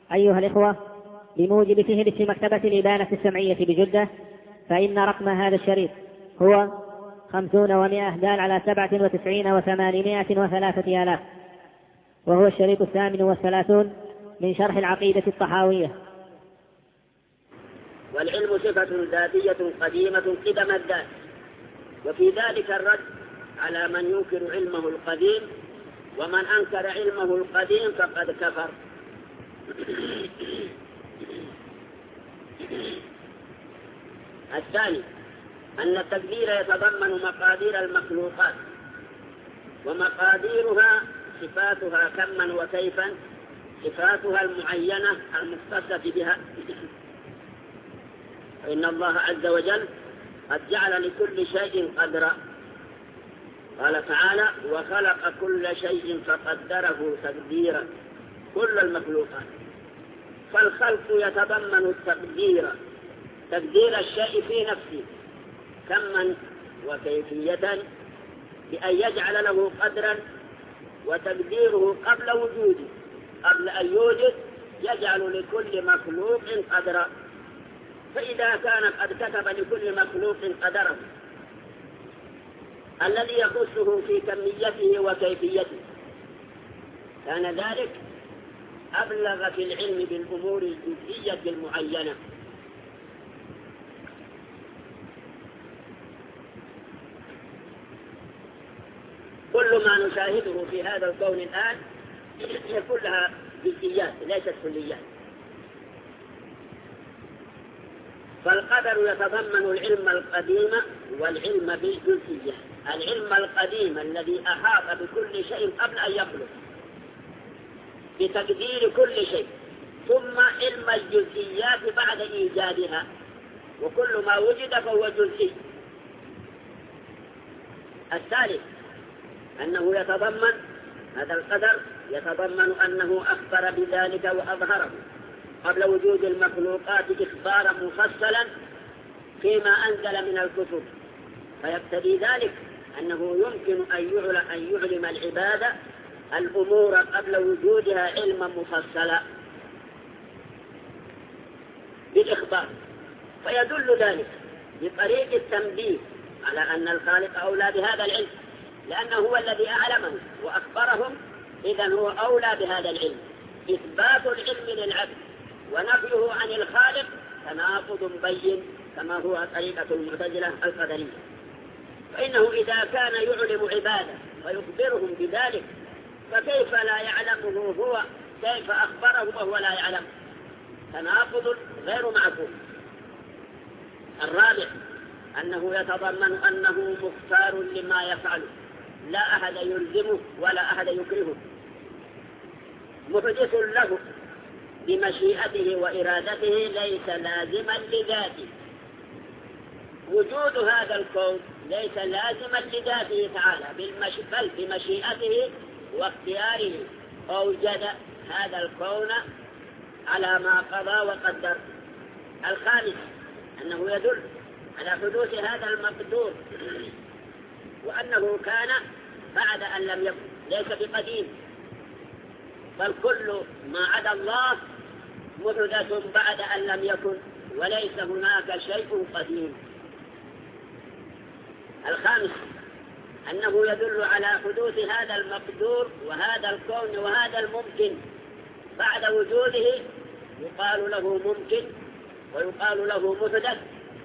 أيها الإخوة، بموجب فهرس مكتبة الإبانة السمعية بجدة، فإن رقم هذا الشريط هو 50 و100 دال على 97 و803 آلاف، وهو الشريط 38 من شرح العقيدة الطحاوية. والعلم صفة ذاتية قديمة قدم الذات، وفي ذلك الرد على من ينكر علمه القديم، ومن أنكر علمه القديم فقد كفر. الثاني أن التقدير يتضمن مقادير المخلوقات، ومقاديرها صفاتها كما وكيفا، صفاتها المعينة المختصة بها. فإن الله عز وجل قد جعل لكل شيء قدرا، قال تعالى: وخلق كل شيء فقدره تقديرا، كل المخلوقات. فالخلق يتضمن التقدير، تقدير الشيء في نفسه كما وكيفية، بأن يجعل له قدرا، وتقديره قبل وجوده، قبل أن يوجد يجعل لكل مخلوق قدرا. فإذا كان قد كتب لكل مخلوق قدره الذي يخصه في كميته وكيفيته، كان ذلك أبلغ في العلم بالأمور الجزئية المعينة. كل ما نشاهده في هذا الكون الآن هي كلها جزئيات ليست كليات. فالقدر يتضمن العلم القديم والعلم بالجزئية. العلم القديم الذي أحاط بكل شيء قبل أن يخلق بتقدير كل شيء، ثم علم الجزئيات بعد إيجادها، وكل ما وجد فهو جزئي. الثالث أنه يتضمن هذا القدر يتضمن أنه أخبر بذلك وأظهره قبل وجود المخلوقات إخبارا مفصلا فيما أنزل من الكتب، فيقتضي ذلك أنه يمكن أن يعلم العباد الأمور قبل وجودها علما مفصلا بالإخبار. فيدل ذلك بطريق التنبيه على أن الخالق أولى بهذا العلم، لأنه هو الذي أعلمه وأخبرهم، إذن هو أولى بهذا العلم. إثبات العلم للعبد ونفيه عن الخالق تناقض مبين، كما هو طريقة المعتزلة القدرية. فإنه إذا كان يعلم عباده ويخبرهم بذلك، فكيف لا يعلمه هو؟ كيف أخبره وهو لا يعلم؟ تناقض غير معقول. الرابع أنه يتضمن أنه مختار لما يفعله، لا أحد يلزمه ولا أحد يكرهه، محدث له بمشيئته وإرادته، ليس لازما لذاته. وجود هذا الكون ليس لازما لذاته تعالى، بل بمشيئته واختياره أوجد هذا الكون على ما قضى وقدر. الخامس أنه يدل على حدوث هذا المقدور، وأنه كان بعد أن لم يكن، ليس بقديم، بل كل ما عدا الله محدث بعد أن لم يكن، وليس هناك شيء قديم. الخامس أنه يدل على حدوث هذا المقدور وهذا الكون وهذا الممكن بعد وجوده، يقال له ممكن، ويقال له محدث،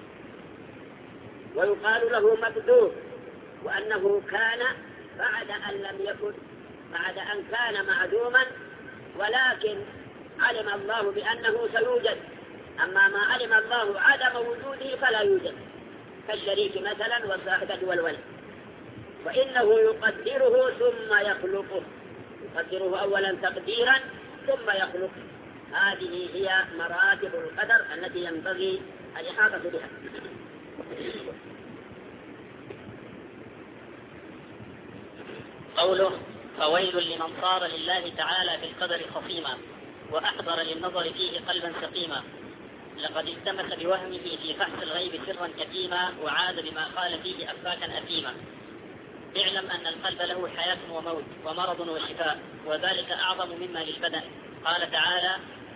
ويقال له مقدور، وأنه كان بعد أن لم يكن، بعد أن كان معدوما، ولكن علم الله بأنه سيوجد. أما ما علم الله عدم وجوده فلا يوجد، كالشريك مثلا والصاحبة والولد. فإنه يقدره ثم يخلقه، يقدره أولا تقديرا ثم يخلقه. هذه هي مراتب القدر التي ينبغي الإحاطة بها. قوله: فويل لمن صار لله تعالى بالقدر خصيما، وأحضر للنظر فيه قلبا سقيما، لقد التمس بوهمه في فحص الغيب سرا كتيما، وعاد بما قال فيه أفاكا أثيما. اعلم أن القلب له حياة وموت ومرض وشفاء، وذلك أعظم مما للبدن. قال تعالى: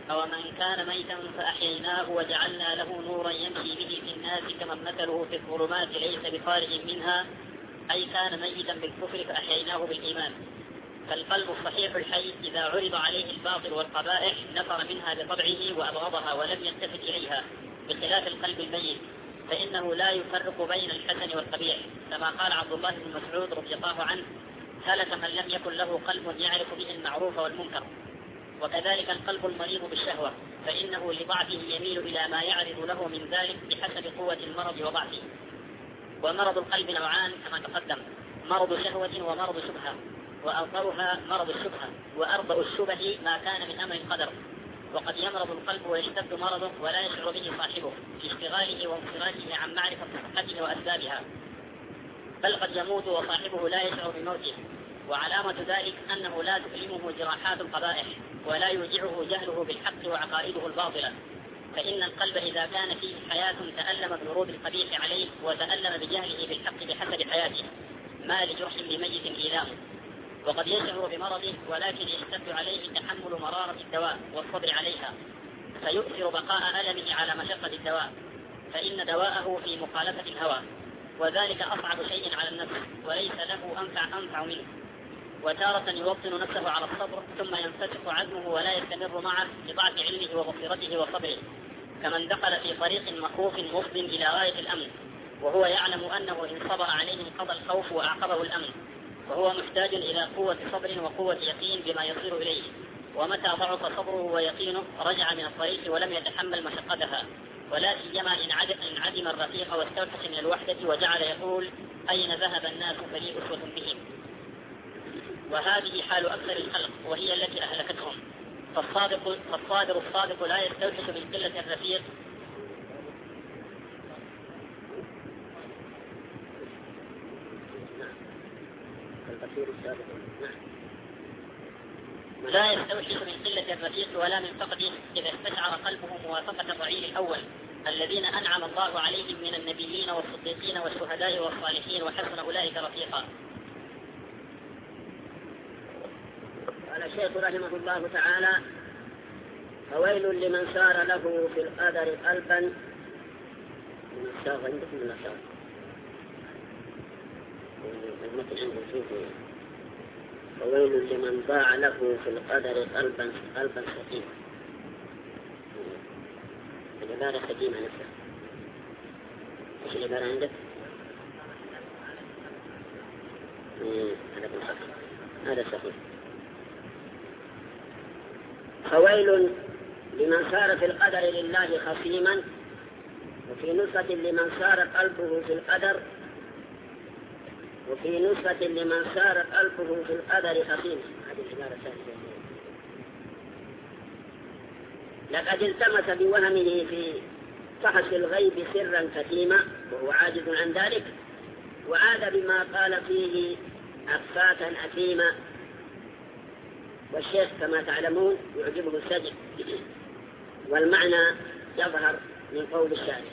أو من كان ميتا فأحييناه وجعلنا له نورا يمشي به في الناس كمن مثله في الظلمات ليس بخارج منها، أي كان ميتا بالكفر فأحييناه بالإيمان. فالقلب الصحيح الحي إذا عرض عليه الباطل والقبائح نفر منها بطبعه وأبغضها ولم يلتفت إليها، بخلاف القلب الميت فإنه لا يفرق بين الحسن والقبيح، كما قال عبد الله بن مسعود رضي الله عنه: هلك من لم يكن له قلب يعرف به المعروف والمنكر. وكذلك القلب المريض بالشهوة فإنه لضعفه يميل إلى ما يعرض له من ذلك بحسب قوة المرض وضعفه. ومرض القلب نوعان كما تقدم: مرض شهوة ومرض شبهة، وأظهرها مرض الشبهة، وأرضأ الشبه ما كان من أمر القدر. وقد يمرض القلب ويشتد مرضه ولا يشعر به صاحبه في اشتغاله وانصرافه عن معرفة صحته وأسبابها، بل قد يموت وصاحبه لا يشعر بموته. وعلامة ذلك أنه لا تؤلمه جراحات القبائح ولا يوجعه جهله بالحق وعقائده الباطلة، فإن القلب إذا كان فيه حياة تألم بورود القبيح عليه وتألم بجهله بالحق بحسب حياته، ما لجرح لميت إيلامه. وقد يشعر بمرضه ولكن يشتد عليه تحمل مرارة الدواء والصبر عليها، فيؤثر بقاء ألمه على مشقة الدواء، فإن دواءه في مخالفة الهوى، وذلك أصعب شيء على النفس وليس له أنفع منه. وتارة يوطن نفسه على الصبر ثم ينفتح عزمه ولا يستمر معه لضعف علمه وبصيرته وصبره، كمن دخل في طريق مخوف مفض إلى غاية الأمن وهو يعلم أنه إن صبر عليه انقضى الخوف وأعقبه الأمن، وهو محتاج إلى قوة صبر وقوة يقين بما يصير إليه. ومتى ضعف صبره ويقينه رجع من الطريق ولم يتحمل مشقتها، ولا سيما إن عدم الرفيق واستوحش من الوحدة وجعل يقول: أين ذهب الناس فلي أسوة بهم. وهذه حال أكثر الخلق وهي التي أهلكتهم. فالصابر الصادق لا يستوحش من قلة الرفيق ولا من فقده إذا استشعر قلبه موافقة الرعيل الأول الذين أنعم الله عليهم من النبيين والصديقين والشهداء والصالحين وحسن أولئك رفيقا. قال الشيخ رحمه الله تعالى: فويل لمن صار له في القدر قلبا من الشاغ عندكم من الشاغ فويل لمن ضاع له في القدر قلبا سقيما. العبارة سقيمة نفسها. ايش العبارة عندك؟ هذا صحيح. فويل لمن صار في القدر لله خصيما، وفي نسخة لمن صار قلبه في القدر، وفي نسخة لمن صار قلبه في القدر خصيما. هذه العبارة ثانية. لقد التمس بوهمه في فحص الغيب سرا كتيما وهو عاجز عن ذلك، وعاد بما قال فيه أخفاتا أثيما. والشيخ كما تعلمون يعجبه السجع، والمعنى يظهر من قول الشاعر: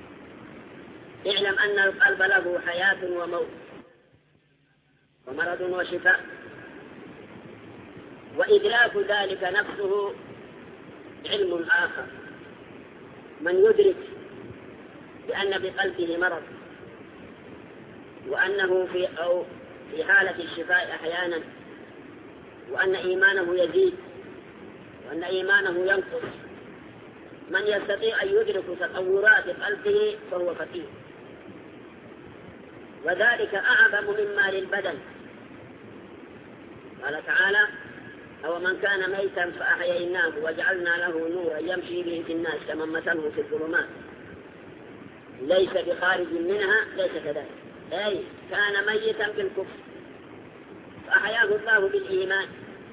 اعلم أن القلب له حياة وموت ومرض وشفاء، وإدراك ذلك نفسه علم آخر. من يدرك بأن بقلبه مرض وأنه في حالة الشفاء أحيانا، وأن إيمانه يزيد وأن إيمانه ينقص، من يستطيع أن يدرك تطورات قلبه فهو فقير، وذلك أعظم مما للبدن. قال تعالى: أو من كان ميتا فأحييناه وجعلنا له نورا يمشي به في الناس كمن مثله في الظلمات ليس بخارج منها. ليس كذلك، أي كان ميتا بالكفر فأحياه الله بالإيمان.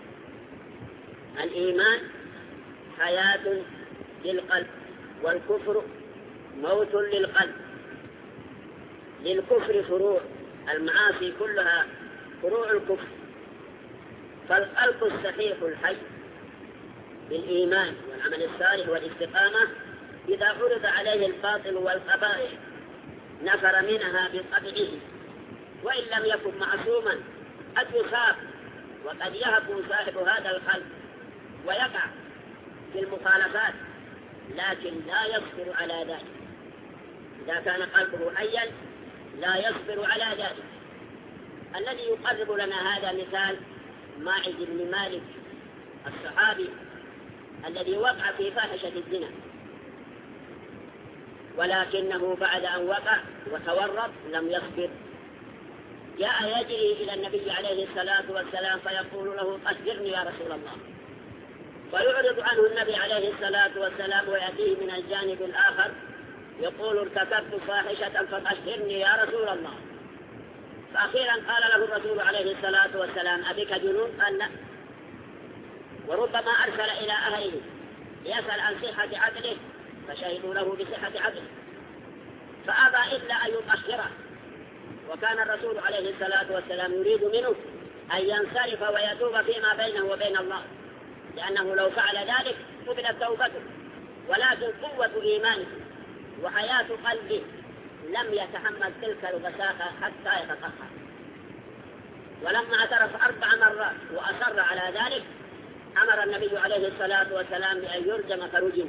الإيمان حياة للقلب، والكفر موت للقلب. للكفر فروع، المعاصي كلها فروع الكفر. فالقلب الصحيح الحي بالإيمان والعمل الصالح والاستقامة إذا عرض عليه الباطل والقبائح نفر منها بطبعه، وإن لم يكن معصوما قد يصاب، وقد يهب صاحب هذا القلب ويقع في المخالفات لكن لا يصبر على ذلك. إذا كان قلبه حيا لا يصبر على ذلك. الذي يقرب لنا هذا مثال ماعز بن مالك الصحابي الذي وقع في فاحشة الزنا، ولكنه بعد أن وقع وتورط لم يصبر، جاء يجري إلى النبي عليه الصلاة والسلام فيقول له أخبرني يا رسول الله، فيعرض عنه النبي عليه الصلاة والسلام ويأتيه من الجانب الآخر يقول ارتكبت فاحشة فأخبرني يا رسول الله. فأخيرا قال له الرسول عليه الصلاة والسلام أبك جنون؟ قال لا. وربما أرسل إلى أهله يسأل عن صحة عقله فشهدوا له بصحة عقله فأبى إلا أن يطهره، وكان الرسول عليه الصلاة والسلام يريد منه أن ينصرف ويتوب فيما بينه وبين الله، لأنه لو فعل ذلك قبلت توبته، ولكن قوة إيمانه وحياة قلبه لم يتحمل تلك الغساقة حتى يتطهر. ولما اعترف 4 مرات وأصر على ذلك أمر النبي عليه الصلاة والسلام بأن يرجم فرجم،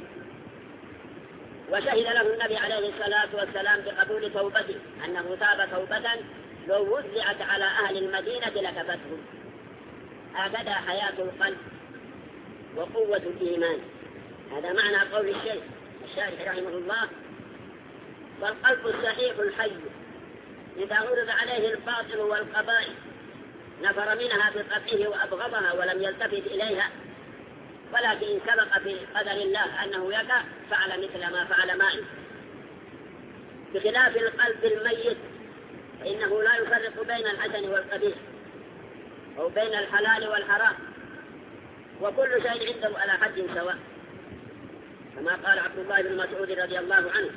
وشهد له النبي عليه الصلاة والسلام بقبول توبته أنه تاب توبة لو وزعت على أهل المدينة لكفتهم. هكذا حياة القلب وقوة الإيمان. هذا معنى قول الشارح رحمه الله: والقلب الصحيح الحي إذا عرض عليه الباطل والقبائح نفر منها بقطعه وأبغضها ولم يلتفت إليها، ولكن سبق في قدر الله أنه يقع فعل مثل ما فعل ماعز. بخلاف القلب الميت فإنه لا يفرق بين الحسن والقبيح أو بين الحلال والحرام، وكل شيء عنده على حد سواء، كما قال عبد الله بن مسعود رضي الله عنه: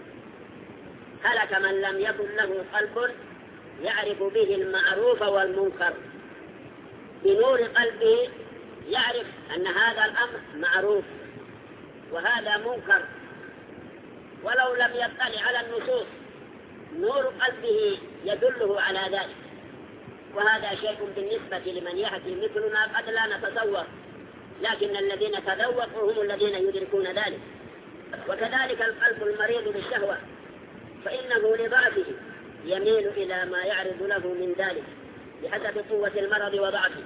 هلك من لم يكن له قلب يعرف به المعروف والمنكر. بنور قلبه يعرف أن هذا الأمر معروف وهذا منكر، ولو لم يطلع على النصوص نور قلبه يدله على ذلك، وهذا شيء بالنسبة لمن يحكي مثلنا قد لا نتصور، لكن الذين تذوقوا هم الذين يدركون ذلك. وكذلك القلب المريض بالشهوة فإنه لضعفه يميل إلى ما يعرض له من ذلك بحسب قوة المرض وضعفه.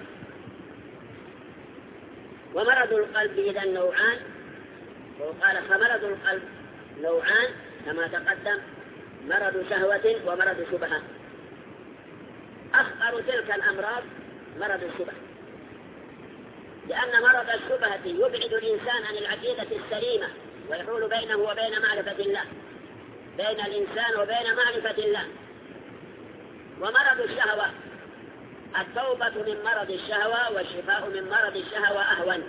ومرض القلب إذا نوعان، وقال فمرض القلب نوعان كما تقدم: مرض شهوة ومرض شبهة. أخطر تلك الأمراض مرض الشبهة، لأن مرض الشبهة يبعد الإنسان عن العقيدة السليمة ويحول بينه وبين معرفة الله، بين الإنسان وبين معرفة الله. ومرض الشهوة التوبة من مرض الشهوة والشفاء من مرض الشهوة أهون.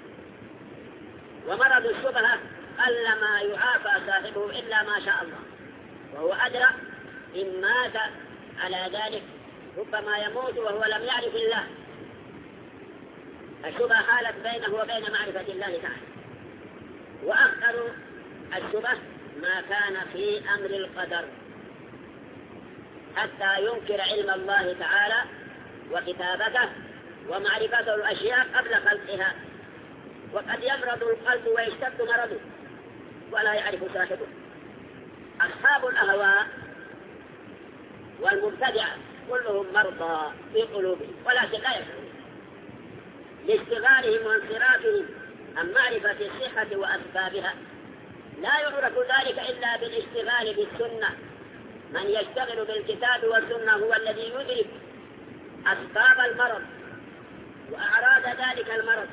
ومرض الشبهة قل ما يعافى صاحبه إلا ما شاء الله، وهو أدرى إن مات على ذلك ربما يموت وهو لم يعرف الله. الشبهة حالت بينه وبين معرفة الله تعالى. وأخطر الشبهة ما كان في أمر القدر حتى ينكر علم الله تعالى وكتابته ومعرفته الأشياء قبل خلقها. وقد يمرض القلب ويشتد مرضه ولا يعرف صاحبه. أصحاب الأهواء والمبتدعة كلهم مرضى في قلوبهم ولكن لا يشعرون، لاشتغالهم وانصرافهم عن معرفة الصحة وأسبابها. لا يعرف ذلك إلا بالاشتغال بالسنة. من يشتغل بالكتاب والسنة هو الذي يدرك أسباب المرض وأعراض ذلك المرض.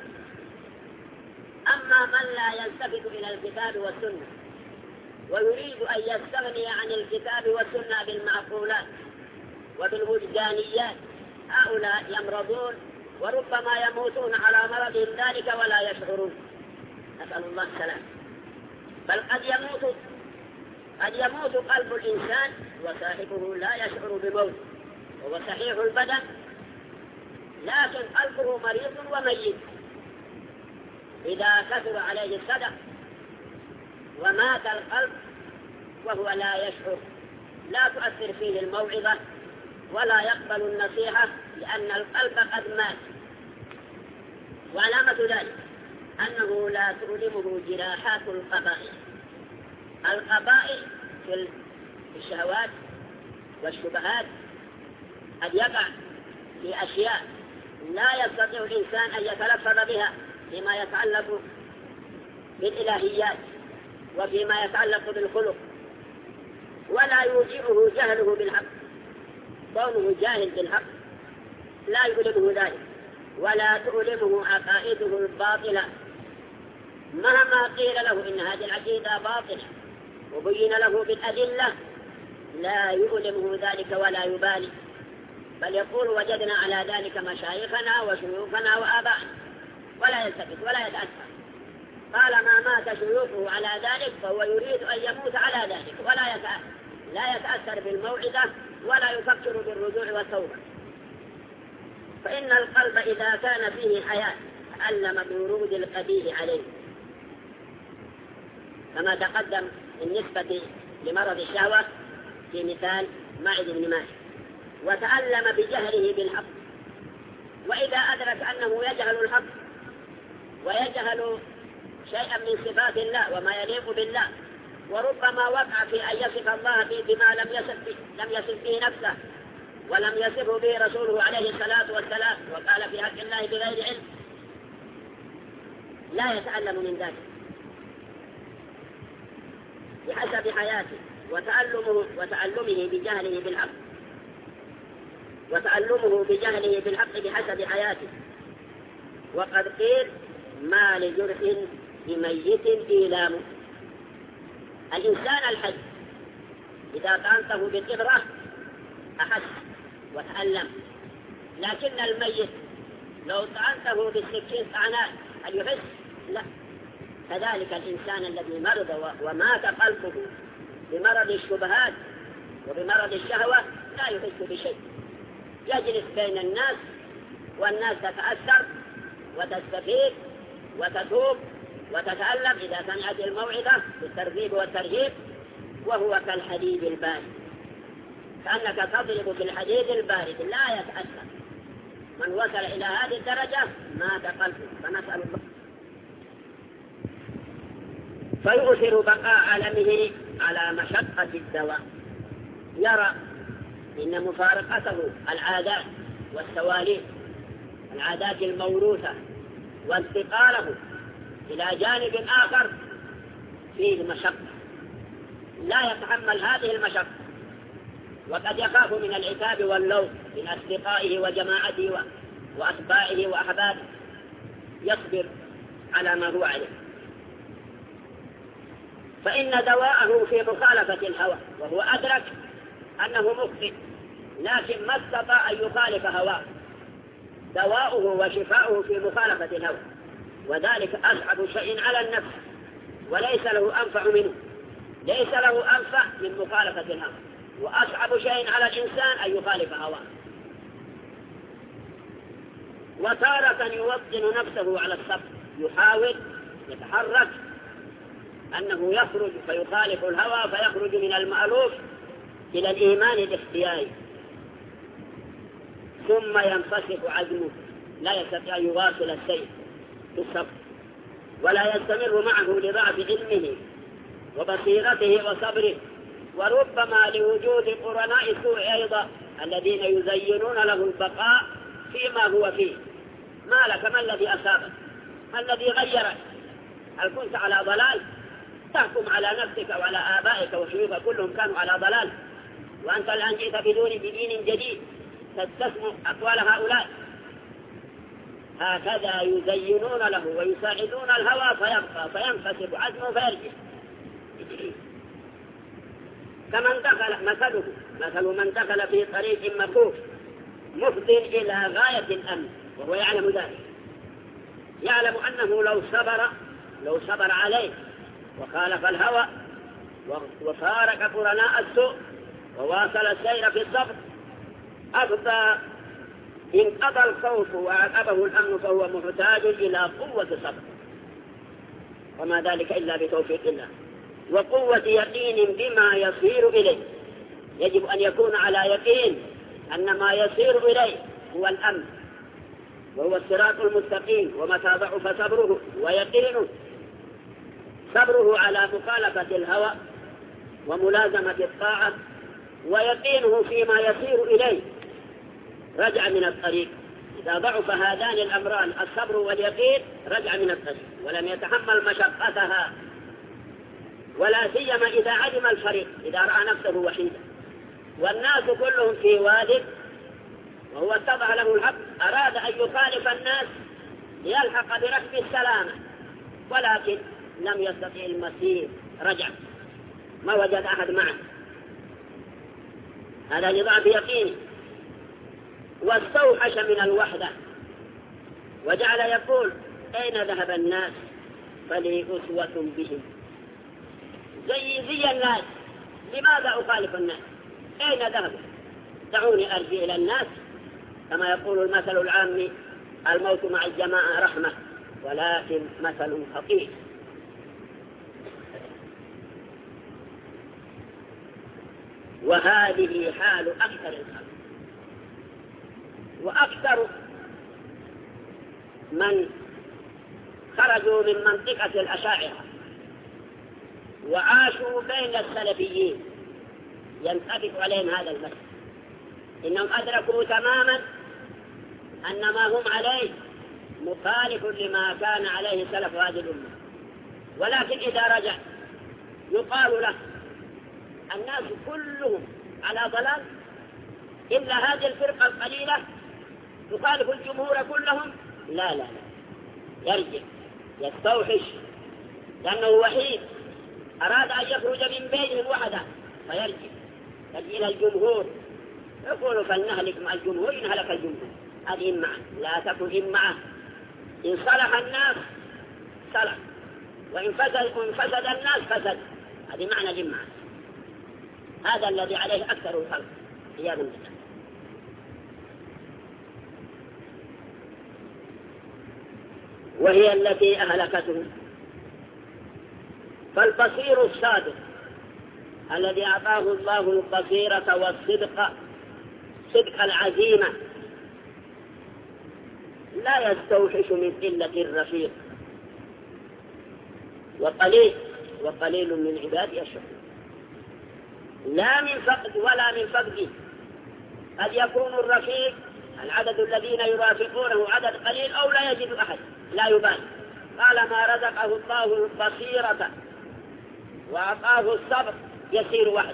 أما من لا يلتفت إلى الكتاب والسنة ويريد أن يستغني عن الكتاب والسنة بالمعقولات وبالوجدانيات، هؤلاء يمرضون وربما يموتون على مرضهم ذلك ولا يشعرون، نسأل الله السلام. بل قد يموت قلب الإنسان وصاحبه لا يشعر بموت، وهو صحيح البدن لكن قلبه مريض وميت. إذا كثر عليه الصدق ومات القلب وهو لا يشعر، لا تؤثر فيه الموعظة ولا يقبل النصيحة، لأن القلب قد مات. وعلامة ذلك أنه لا تؤلمه جراحات القبائل. القبائل في الشهوات والشبهات قد يقع في أشياء لا يستطيع الإنسان أن يتلفظ بها فيما يتعلق بالإلهيات وفيما يتعلق بالخلق، ولا يوجعه جهله بالحق. كونه جاهل بالحق لا يؤلمه ذلك، ولا تؤلمه عقائده الباطلة مهما قيل له إن هذه العقيدة باطلة وبين له بالأدلة، لا يؤلمه ذلك ولا يبالي، بل يقول وجدنا على ذلك مشايخنا وشيوخنا وآبائنا، ولا يلتفت ولا يتأثر. طالما مات شيوخه على ذلك فهو يريد أن يموت على ذلك، لا يتأثر بالموعظة ولا يفكر بالرجوع والتوبة. فإن القلب إذا كان فيه حياة تعلم بورود القبيح عليه، كما تقدم بالنسبة لمرض الشهوة في مثال معد بن مالك، وتعلم بجهله بالحق. وإذا أدرك أنه يجهل الحق ويجهل شيئا من صفات الله وما يليق بالله، وربما وقع في أن يصف الله بما لم يصف به نفسه ولم يصفه به رسوله عليه الصلاة والسلام، وقال في حق الله بغير علم، لا يتعلم من ذلك بحسب حياته وتعلمه بجهله بالحق بحسب حياته. وقد قيل ما لجرح بميت إيلام. الإنسان الحي إذا طعنته بالإبرة أحس وتألم، لكن الميت لو طعنته بالسكين طعنات هل يحس؟ لا. كذلك الإنسان الذي مرض ومات قلبه بمرض الشبهات وبمرض الشهوة لا يحس بشيء، يجلس بين الناس والناس تتأثر وتستفيد وتتوب وتتألم إذا سمعت الموعظة بالترغيب والترهيب، وهو كالحديد البارد، كأنك تضرب في الحديد البارد لا يتأثر. من وصل إلى هذه الدرجة مات قلبه، فنسأل الله. فيؤثر بقاء عالمه على مشقة الدواء، يرى إن مفارقته العادات والسواليف، العادات الموروثة، وانتقاله إلى جانب آخر فيه مشقة، لا يتحمل هذه المشقة، وقد يخاف من العتاب واللوم من أصدقائه وجماعته وأتباعه وأحبابه، يصبر على ما هو عليه. فإن دواءه في مخالفة الهوى، وهو أدرك أنه مخطئ لكن ما استطاع أن يخالف هواه. دواؤه وشفاؤه في مخالفة الهوى، وذلك أصعب شيء على النفس وليس له أنفع منه، ليس له أنفع من مخالفة الهوى، وأصعب شيء على الإنسان أن يخالف هواه. وتارة يوطن نفسه على الصبر، يحاول يتحرك أنه يخرج فيخالف الهوى فيخرج من المألوف إلى الإيمان الاختياري، ثم ينفسخ عزمه، لا يستطيع أن يواصل السير في الصبر، ولا يستمر معه لضعف علمه وبصيرته وصبره، وربما لوجود قرناء السوء أيضا الذين يزينون له البقاء فيما هو فيه. ما لك؟ ما الذي أصابك؟ ما الذي غيرك؟ هل كنت على ضلال؟ تحكم على نفسك وعلى آبائك وشيوخك كلهم كانوا على ضلال، وأنت الآن جئت بدين جديد تستسمع أقوال هؤلاء. هكذا يزينون له ويساعدون الهوى فيبقى فينفسد عزمه فيرجع. كمن دخل مثل من دخل في طريق مكوف مفض إلى غاية الأمن وهو يعلم ذلك، يعلم أنه لو صبر عليه وخالف الهوى وفارق قرناء السوء وواصل السير في الصبر انقضى الخوف وعقبه الأمن، فهو محتاج إلى قوة صبر، وما ذلك إلا بتوفيق الله وقوة يقين بما يصير إليه. يجب أن يكون على يقين أن ما يصير إليه هو الأمن، وهو الصراط المستقيم. ومتى ضعف صبره ويقينه، صبره على مخالفة الهوى وملازمة الطاعة ويقينه فيما يسير إليه، رجع من الطريق. إذا ضعف هذان الأمران الصبر واليقين رجع من الطريق ولم يتحمل مشقتها، ولا سيما إذا علم الفريق، إذا رأى نفسه وحيدا والناس كلهم في واد وهو اتضح له الحق، أراد أن يخالف الناس ليلحق بركب السلامة، ولكن لم يستطيع المسير، رجع ما وجد أحد معه، هذا لضعف يقينه. واستوحش من الوحدة وجعل يقول أين ذهب الناس فلي أسوة بهم، زي الناس، لماذا أخالف الناس؟ أين ذهبوا؟ دعوني أرجع إلى الناس، كما يقول المثل العام الموت مع الجماعة رحمة، ولكن مثل خطير. وهذه حال أكثر الخلق، وأكثر من خرجوا من منطقة الأشاعرة وعاشوا بين السلفيين ينطبق عليهم هذا المثل، إنهم أدركوا تماما أن ما هم عليه مخالف لما كان عليه سلف هذه الأمة، ولكن إذا رجع يقال له الناس كلهم على ضلال إلا هذه الفرقة القليلة تخالف الجمهور كلهم. لا لا لا، يرجع يستوحش لأنه وحيد، أراد أن يخرج من بينهم وحده فيرجع إلى الجمهور، يقول فلنهلك مع الجمهور إن هلك الجمهور. هذه إمعة، لا تكن إمعة. إن صلح الناس صلح، وإن فسد الناس فسد. هذه معنى الإمعة. هذا الذي عليه أكثر الخلق عياذا بالله. وهي التي أهلكته. فالبصير الصادق الذي أعطاه الله البصيرة والصدق، صدق العزيمة، لا يستوحش من قلة الرفيق، وقليل من عبادي الشكور، لا من فقد ولا من فقد. قد يكون الرفيق العدد الذين يرافقونه عدد قليل أو لا يجد أحد، لا يبالي، طالما رزقه الله البصيرة وأعطاه الصبر يسير وحده.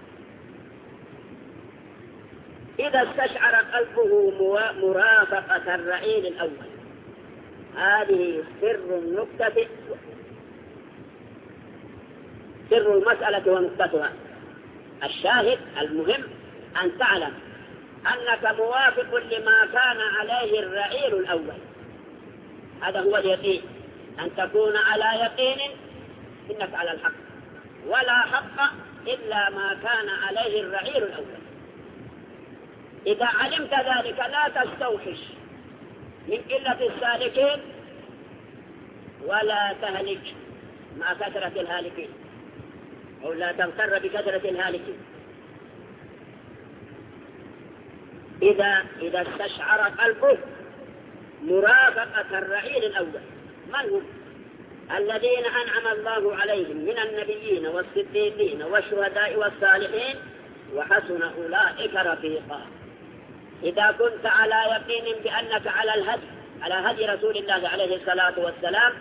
إذا استشعر قلبه مرافقة الرعيل الأول. هذه سر النكتة، سر المسألة ونكتتها. الشاهد المهم أن تعلم أنك موافق لما كان عليه الرعيل الأول. هذا هو اليقين، أن تكون على يقين إنك على الحق، ولا حق إلا ما كان عليه الرعيل الأول. إذا علمت ذلك لا تستوحش من قلة السالكين ولا تهلك مع كثرة الهالكين، أو لا تغتر بكثرة الهالكين. إذا استشعر قلبه مرافقة الرعيل الأول. من هم؟ الذين أنعم الله عليهم من النبيين والصديقين والشهداء والصالحين وحسن أولئك رفيقا. إذا كنت على يقين بأنك على هدي رسول الله عليه الصلاة والسلام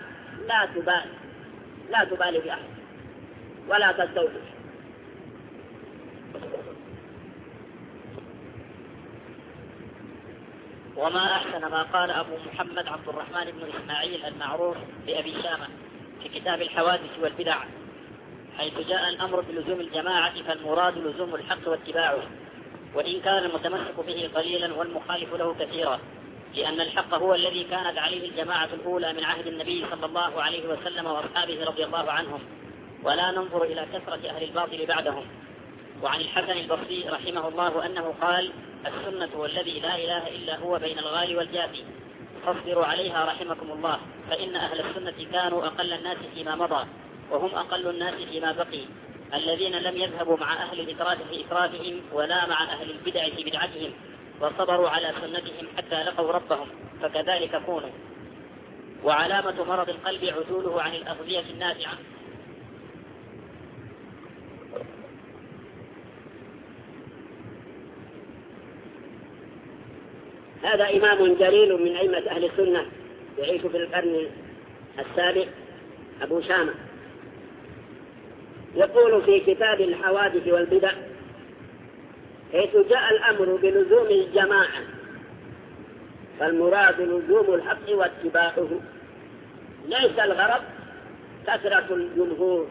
لا تبالي بأحد ولا تستوحش. وما أحسن ما قال أبو محمد عبد الرحمن بن إسماعيل المعروف بأبي شامة في كتاب الحوادث والبدع، حيث جاء الأمر بلزوم الجماعة فالمراد لزوم الحق واتباعه، وإن كان المتمسك به قليلا والمخالف له كثيرا، لأن الحق هو الذي كانت عليه الجماعة الأولى من عهد النبي صلى الله عليه وسلم وأصحابه رضي الله عنهم، ولا ننظر إلى كثرة أهل الباطل بعدهم. وعن الحسن البصري رحمه الله أنه قال: السنة والذي لا إله إلا هو بين الغالي والجافي، فاصبروا عليها رحمكم الله، فإن أهل السنة كانوا أقل الناس فيما مضى، وهم أقل الناس فيما بقي، الذين لم يذهبوا مع أهل الإكراه في إكراههم ولا مع أهل البدع في بدعتهم، وصبروا على سنتهم حتى لقوا ربهم، فكذلك كونوا. وعلامة مرض القلب عدوله عن الأغذية النافعة. هذا إمام جليل من أئمة أهل السنة يعيش في القرن السابع، أبو شامة، يقول في كتاب الحوادث والبدع: حيث جاء الأمر بلزوم الجماعة فالمراد لزوم الحق واتباعه، ليس الغرض كثرة الجمهور،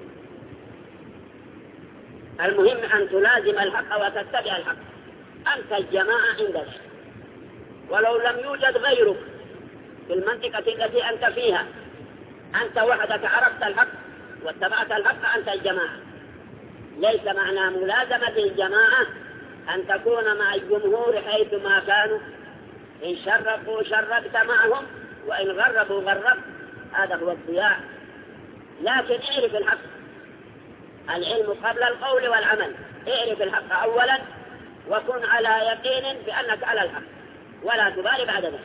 المهم أن تلازم الحق وتتبع الحق، أنت الجماعة عندك، ولو لم يوجد غيرك في المنطقة التي أنت فيها، أنت وحدك عرفت الحق واتبعت الحق، أنت الجماعة. ليس معنى ملازمة الجماعة أن تكون مع الجمهور حيثما كانوا، إن شرقوا شرقت معهم وإن غربوا غربت، هذا هو الضياع. لكن اعرف الحق، العلم قبل القول والعمل، اعرف الحق أولا وكن على يقين بأنك على الحق ولا تبالي بعد ذلك.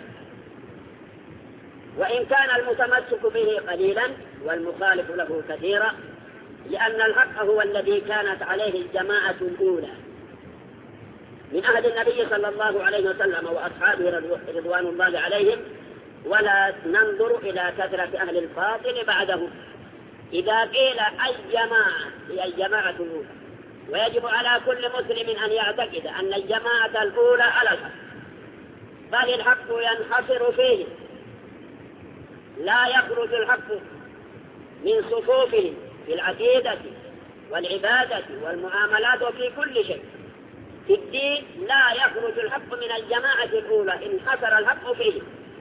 وإن كان المتمسك به قليلا والمخالف له كثيرا، لأن الحق هو الذي كانت عليه الجماعة الأولى من أهل النبي صلى الله عليه وسلم وأصحابه رضوان الله عليهم، ولا ننظر إلى كثرة أهل الباطل بعده. إذا قيل أي جماعة هي الجماعة الأولى، ويجب على كل مسلم أن يعتقد أن الجماعة الأولى على الحق، بل الحق ينحصر فيه، لا يخرج الحق من صفوفهم في العقيدة والعبادة والمعاملات وفي كل شيء. في الدين لا يخرج الحق من الجماعة الأولى، انحصر الحق فيه.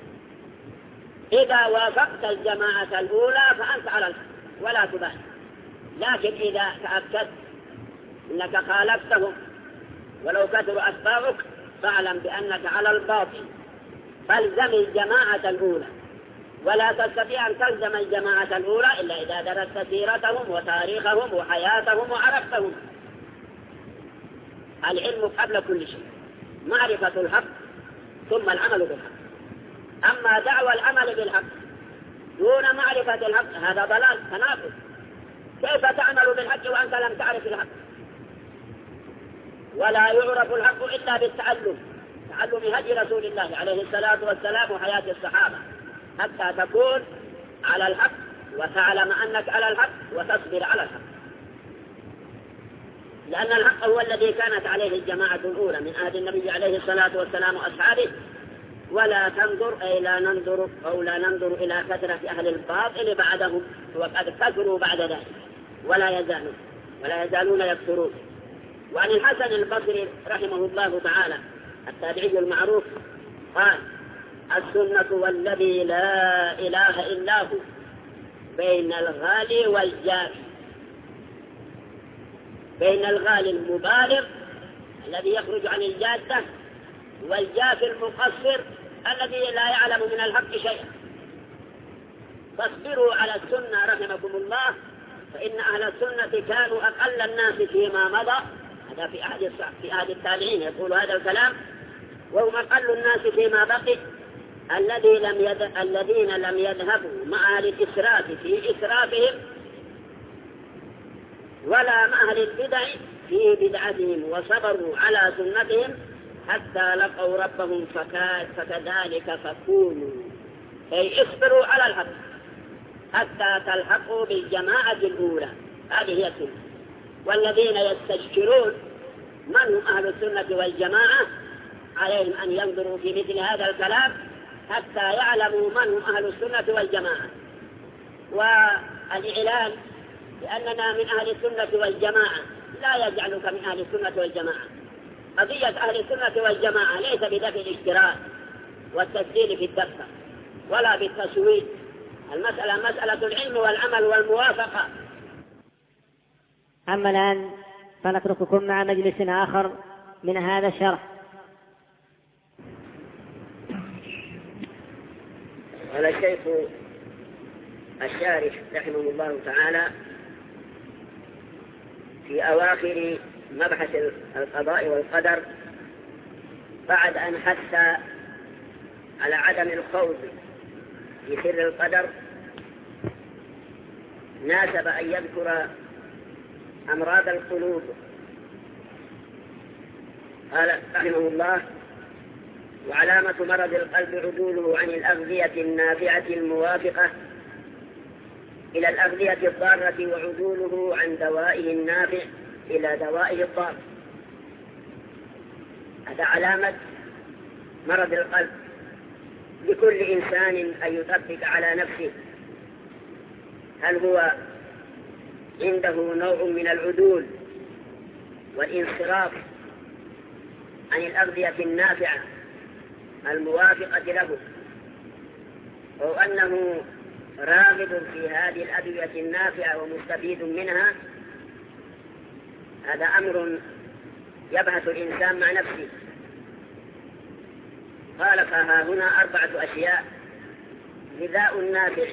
إذا وافقت الجماعة الأولى فأنت على الحق ولا تبالي، لكن إذا تأكدت أنك خالفتهم ولو كثر أتباعك فاعلم بأنك على الباطل، فالزم الجماعة الأولى، ولا تستطيع أن تلزم الجماعة الأولى إلا إذا درست سيرتهم وتاريخهم وحياتهم وعرفتهم. العلم قبل كل شيء، معرفة الحق ثم العمل بالحق. أما دعوى العمل بالحق دون معرفة الحق هذا ضلال تناقض. كيف تعمل بالحق وأنت لم تعرف الحق؟ ولا يعرف الحق إلا بالتعلم، تعلم هدي رسول الله عليه الصلاة والسلام وحياة الصحابة، حتى تكون على الحق وتعلم أنك على الحق وتصبر على الحق. لأن الحق هو الذي كانت عليه الجماعة الأولى من أهل النبي عليه الصلاة والسلام وأصحابه. ولا تنظر أي لا ننظر أو لا ننظر إلى كثرة أهل الباطل بعدهم، وقد كثروا بعد ذلك ولا يزالون يكثرون. وعن الحسن البصري رحمه الله تعالى التابعي المعروف قال: السنة والذي لا إله إلا هو بين الغالي والجافي، بين الغالي المبالغ الذي يخرج عن الجادة والجافي المقصر الذي لا يعلم من الحق شيئا. فاصبروا على السنة رحمكم الله، فإن أهل السنة كانوا أقل الناس فيما مضى. هذا في أحد التابعين يقول هذا الكلام، وهم أقل الناس فيما بقي، الذين لم يذهبوا مع أهل الإسراف في إسرافهم ولا مع أهل البدع في بدعتهم، وصبروا على سنتهم حتى لقوا ربهم، فكذلك فكونوا، أي اصبروا على الحق حتى تلحقوا بالجماعة الأولى. هذه هي السنة. والذين يستشكلون من هم أهل السنة والجماعة عليهم أن ينظروا في مثل هذا الكلام حتى يعلموا من هم أهل السنة والجماعة. والإعلان بأننا من أهل السنة والجماعة لا يجعلك من أهل السنة والجماعة. قضية أهل السنة والجماعة ليس بدفع الاشتراك والتسجيل في الدفع ولا بالتسويد، المسألة مسألة العلم والعمل والموافقة. أما الآن فنترككم مع مجلس آخر من هذا الشرح. هذا الشيخ الشارح رحمه الله تعالى في أواخر مبحث القضاء والقدر بعد أن حث على عدم الخوض في سر القدر ناسب أن يذكر أمراض القلوب. قال رحمه الله: وعلامة مرض القلب عدوله عن الأغذية النافعة الموافقة إلى الأغذية الضارة، وعدوله عن دوائه النافع إلى دوائه الضار. هذا علامة مرض القلب. لكل إنسان أن يطبق على نفسه هل هو عنده نوع من العدول والانصراف عن الأغذية النافعة الموافقة له، أو أنه راغب في هذه الأدوية النافعة ومستفيد منها. هذا أمر يبحث الإنسان مع نفسه. قال: فها هنا 4 أشياء: غذاء نافع،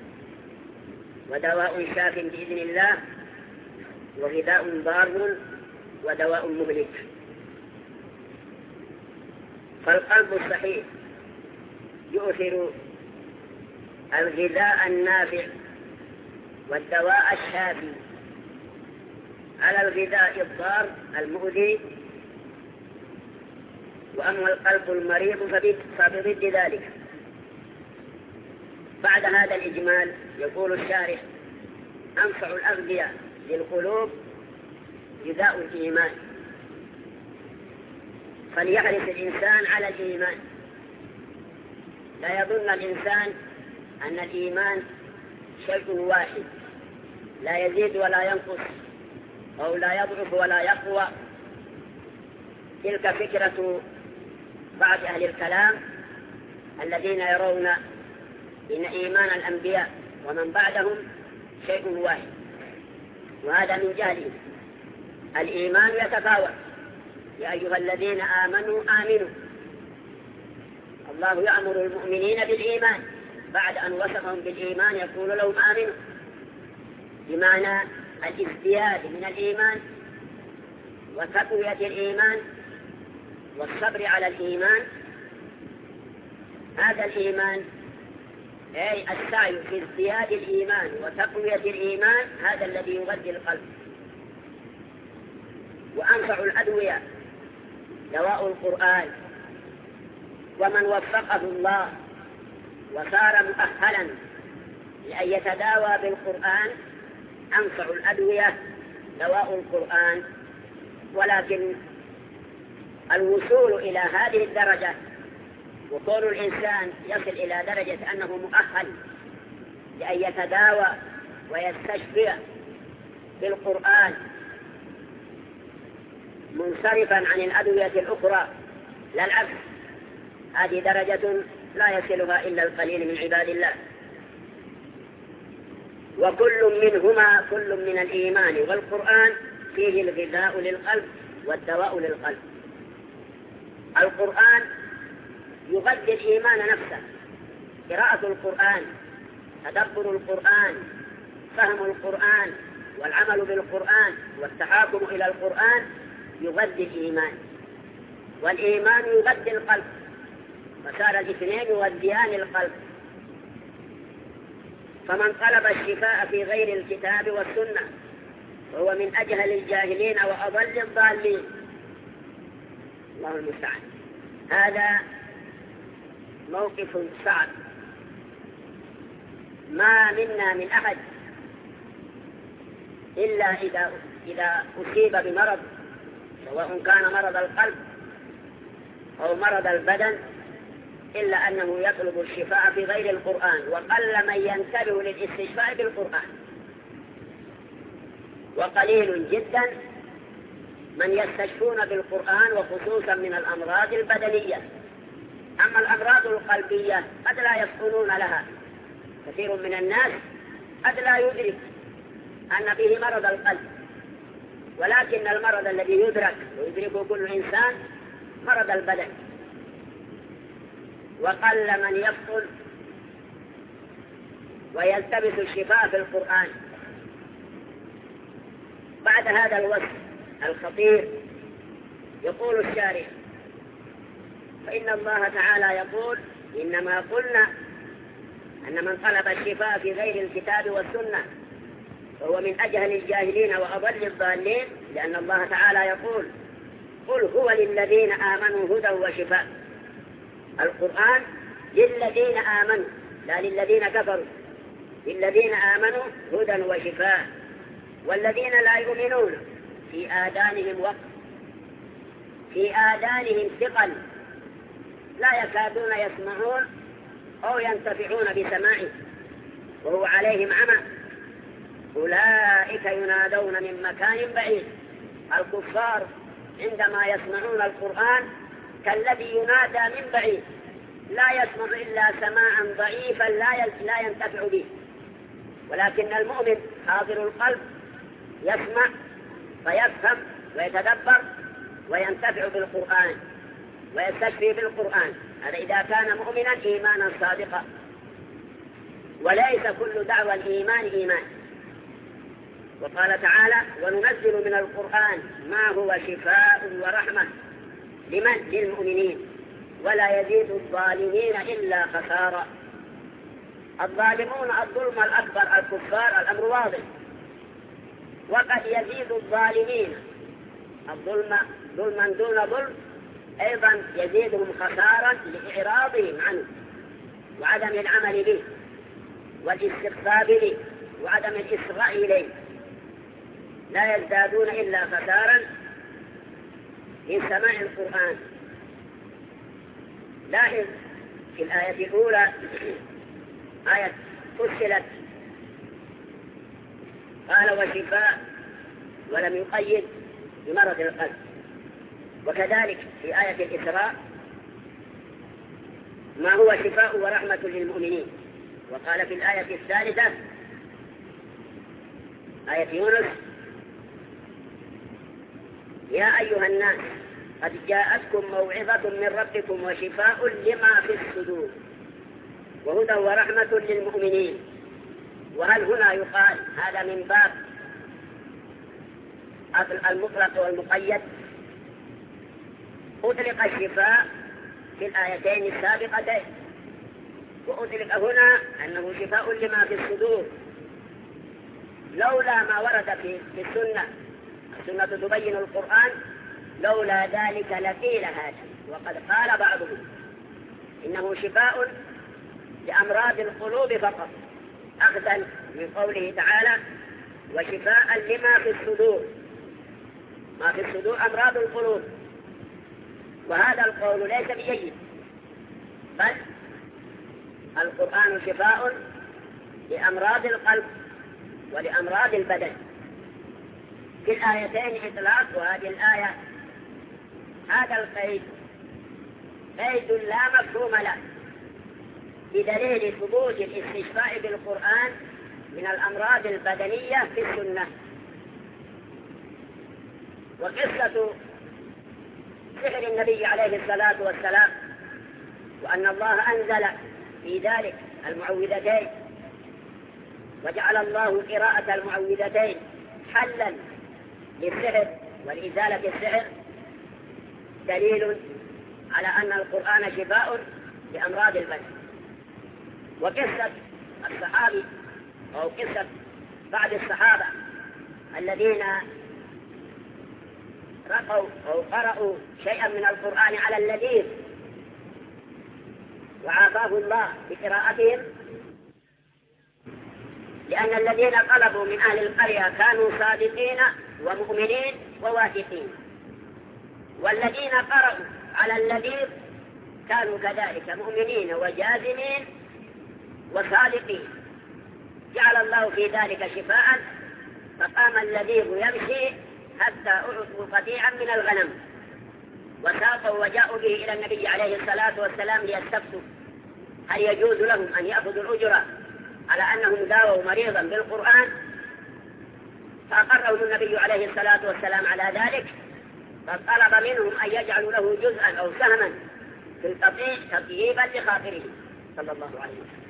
ودواء شاف بإذن الله، وغذاء ضار، ودواء مهلك. فالقلب الصحيح يؤثر الغذاء النافع والدواء الشافي على الغذاء الضار المؤذي. وأما القلب المريض فبضد ذلك. بعد هذا الإجمال يقول الشارح: أنفع الأغذية للقلوب غذاء الإيمان. فليحرص الإنسان على الإيمان. لا يظن الإنسان أن الإيمان شيء واحد لا يزيد ولا ينقص، أو لا يضعف ولا يقوى. تلك فكرة بعض أهل الكلام الذين يرون إن إيمان الأنبياء ومن بعدهم شيء واحد، وهذا من جهلهم. الإيمان يتفاوت. يا أيها الذين آمنوا آمنوا. الله يأمر المؤمنين بالإيمان بعد أن وصفهم بالإيمان يقول لهم آمنوا، بمعنى الازدياد من الإيمان وتقوية الإيمان والصبر على الإيمان. هذا الإيمان أي السعي في ازدياد الإيمان وتقوية الإيمان، هذا الذي يغذي القلب. وأنفع الأدوية دواء القرآن. ومن وفقه الله وصار مؤهلا لأن يتداوى بالقرآن أنفع الأدوية دواء القرآن. ولكن الوصول إلى هذه الدرجة وكون الإنسان يصل إلى درجة أنه مؤهل لأن يتداوى ويستشفي بالقرآن منصرفا عن الأدوية الأخرى، لا العكس. هذه درجة لا يصلها إلا القليل من عباد الله. وكل منهما، كل من الإيمان والقرآن، فيه الغذاء للقلب والدواء للقلب. القرآن يغذي الإيمان نفسه. قراءة القرآن، تدبر القرآن، فهم القرآن، والعمل بالقرآن، والتحاكم إلى القرآن يغذي الإيمان. والإيمان يغذي القلب، فصار الاثنين يغذيان القلب. فمن طلب الشفاء في غير الكتاب والسنة وهو من أجهل الجاهلين وأضل الضالين. الله المستعان. هذا موقف صعب. ما منا من أحد إلا إذا أصيب بمرض، سواء كان مرض القلب أو مرض البدن، إلا أنه يطلب الشفاء في غير القرآن. وقل من ينتبه للاستشفاء بالقرآن، وقليل جدا من يستشفون بالقرآن، وخصوصا من الأمراض البدنية. أما الأمراض القلبية قد لا يفطنون لها. كثير من الناس قد لا يدرك أن فيه مرض القلب، ولكن المرض الذي يدرك ويدركه كل إنسان مرض البدن. وقل من يفطن ويلتبس الشفاء في القرآن. بعد هذا الوصف الخطير يقول الشارح: فإن الله تعالى يقول إنما قلنا أن من طلب الشفاء في غير الكتاب والسنة فهو من أجهل الجاهلين وأضل الضالين، لأن الله تعالى يقول قل هو للذين آمنوا هدى وشفاء. القرآن للذين آمنوا لا للذين كفروا، للذين آمنوا هدى وشفاء. والذين لا يؤمنون في آذانهم وقر، في آذانهم ثقل لا يكادون يسمعون أو ينتفعون بسماعه وهو عليهم عمى، أولئك ينادون من مكان بعيد. الكفار عندما يسمعون القرآن كالذي ينادى من بعيد، لا يسمع إلا سماعا ضعيفا لا ينتفع به. ولكن المؤمن حاضر القلب يسمع فيفهم ويتدبر وينتفع بالقرآن ويستشفي بالقرآن. هذا إذا كان مؤمنا إيمانا صادقا، وليس كل دعوى الإيمان إيمان. وقال تعالى وننزل من القرآن ما هو شفاء ورحمة لمن؟ للمؤمنين ولا يزيد الظالمين إلا خسارا. الظالمون الظلم الأكبر الكفار الأمر واضح، وقد يزيد الظالمين الظلم ظلما دون ظلم أيضا يزيدهم خسارا لإعراضهم عنه وعدم العمل به والاستخفاف به وعدم الإصغاء إليه، لا يزدادون إلا خسارا في سماع القرآن. لاحظ في الآية الأولى آية فصلت قال وشفاء ولم يقيد بمرض القلب، وكذلك في آية الإسراء ما هو شفاء ورحمة للمؤمنين. وقال في الآية الثالثة آية يونس يا أيها الناس قد جاءتكم موعظة من ربكم وشفاء لما في الصدور وهدى ورحمة للمؤمنين. وهل هنا يقال هذا من باب المطلق والمقيد؟ أطلق الشفاء في الآيتين السابقتين، وأطلق هنا أنه شفاء لما في الصدور، لولا ما ورد في السنة. السنة تبين القرآن، لولا ذلك لقيل هذا. وقد قال بعضهم إنه شفاء لأمراض القلوب فقط، أخذا من قوله تعالى وشفاء لما في الصدور. ما في الصدور أمراض القلوب، وهذا القول ليس بجيد، بل القرآن شفاء لأمراض القلب ولأمراض البدن. في الآيتين إطلاق، وهذه الآية هذا القيد قيد لا مفهوم له، بدليل ثبوت الاستشفاء بالقرآن من الأمراض البدنية في السنة. وقصة سحر النبي عليه الصلاة والسلام، وأن الله أنزل في ذلك المعوذتين وجعل الله قراءة المعوذتين حلا للسحر ولإزالة السحر، دليل على أن القرآن شفاء لأمراض البدن. وقصة الصحابي أو قصة بعض الصحابة الذين رقوا أو قرأوا شيئا من القرآن على اللذيذ وعافاه الله بقراءتهم، لأن الذين طلبوا من أهل القرية كانوا صادقين ومؤمنين وواثقين، والذين قرأوا على اللذيذ كانوا كذلك مؤمنين وجازمين وصادقين. جعل الله في ذلك شفاء، فقام اللذيذ يمشي حتى أعطوا قطيعا من الغنم وساقوا وجاءوا به إلى النبي عليه الصلاة والسلام ليستفتوا هل يجوز لهم أن يأخذوا الأجرة على أنهم داووا مريضا بالقرآن، فأقرهم النبي عليه الصلاة والسلام على ذلك، فطلب منهم أن يجعلوا له جزءا أو سهما في القطيع تطييبا لخاطره صلى الله عليه وسلم.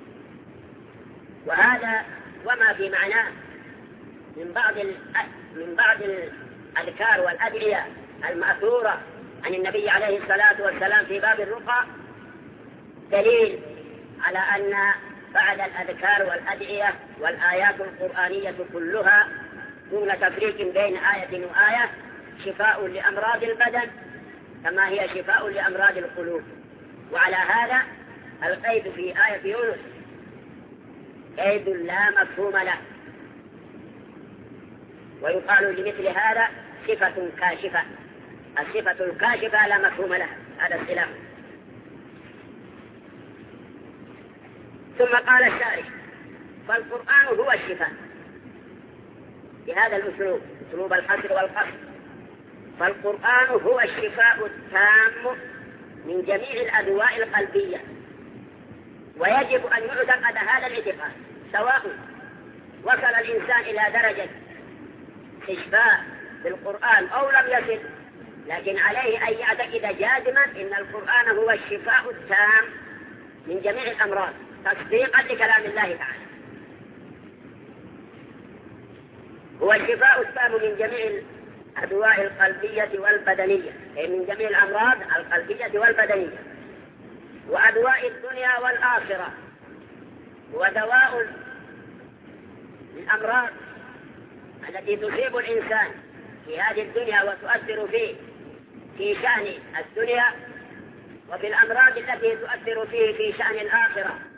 وهذا وما في معناه من بعض الأذكار والأدعية المأثورة عن النبي عليه الصلاة والسلام في باب الرقى دليل على أن بعد الأذكار والأدعية والآيات القرآنية كلها دون تفريق بين آية وآية شفاء لأمراض البدن كما هي شفاء لأمراض القلوب. وعلى هذا القيد في آية يونس قيد لا مفهوم له، ويقال لمثل هذا صفة كاشفة. الصفة الكاشفة لا مفهوم لها، هذا الخلاف. ثم قال الشارح: فالقرآن هو الشفاء، بهذا الأسلوب، أسلوب الحصر والقصر. فالقرآن هو الشفاء التام من جميع الأدواء القلبية، ويجب أن يعتقد هذا الاعتقاد سواء وصل الإنسان إلى درجة إشفاء بالقرآن أو لم يصل، لكن عليه أن يعتقد جازما إن القرآن هو الشفاء التام من جميع الأمراض تصديقا لكلام الله تعالى. هو الشفاء التام من جميع الأدواء القلبية والبدنية، أي من جميع الأمراض القلبية والبدنية، وأدواء الدنيا والآخرة، ودواء الأمراض التي تصيب الإنسان في هذه الدنيا وتؤثر فيه في شأن الدنيا، وفي الأمراض التي تؤثر فيه في شأن الآخرة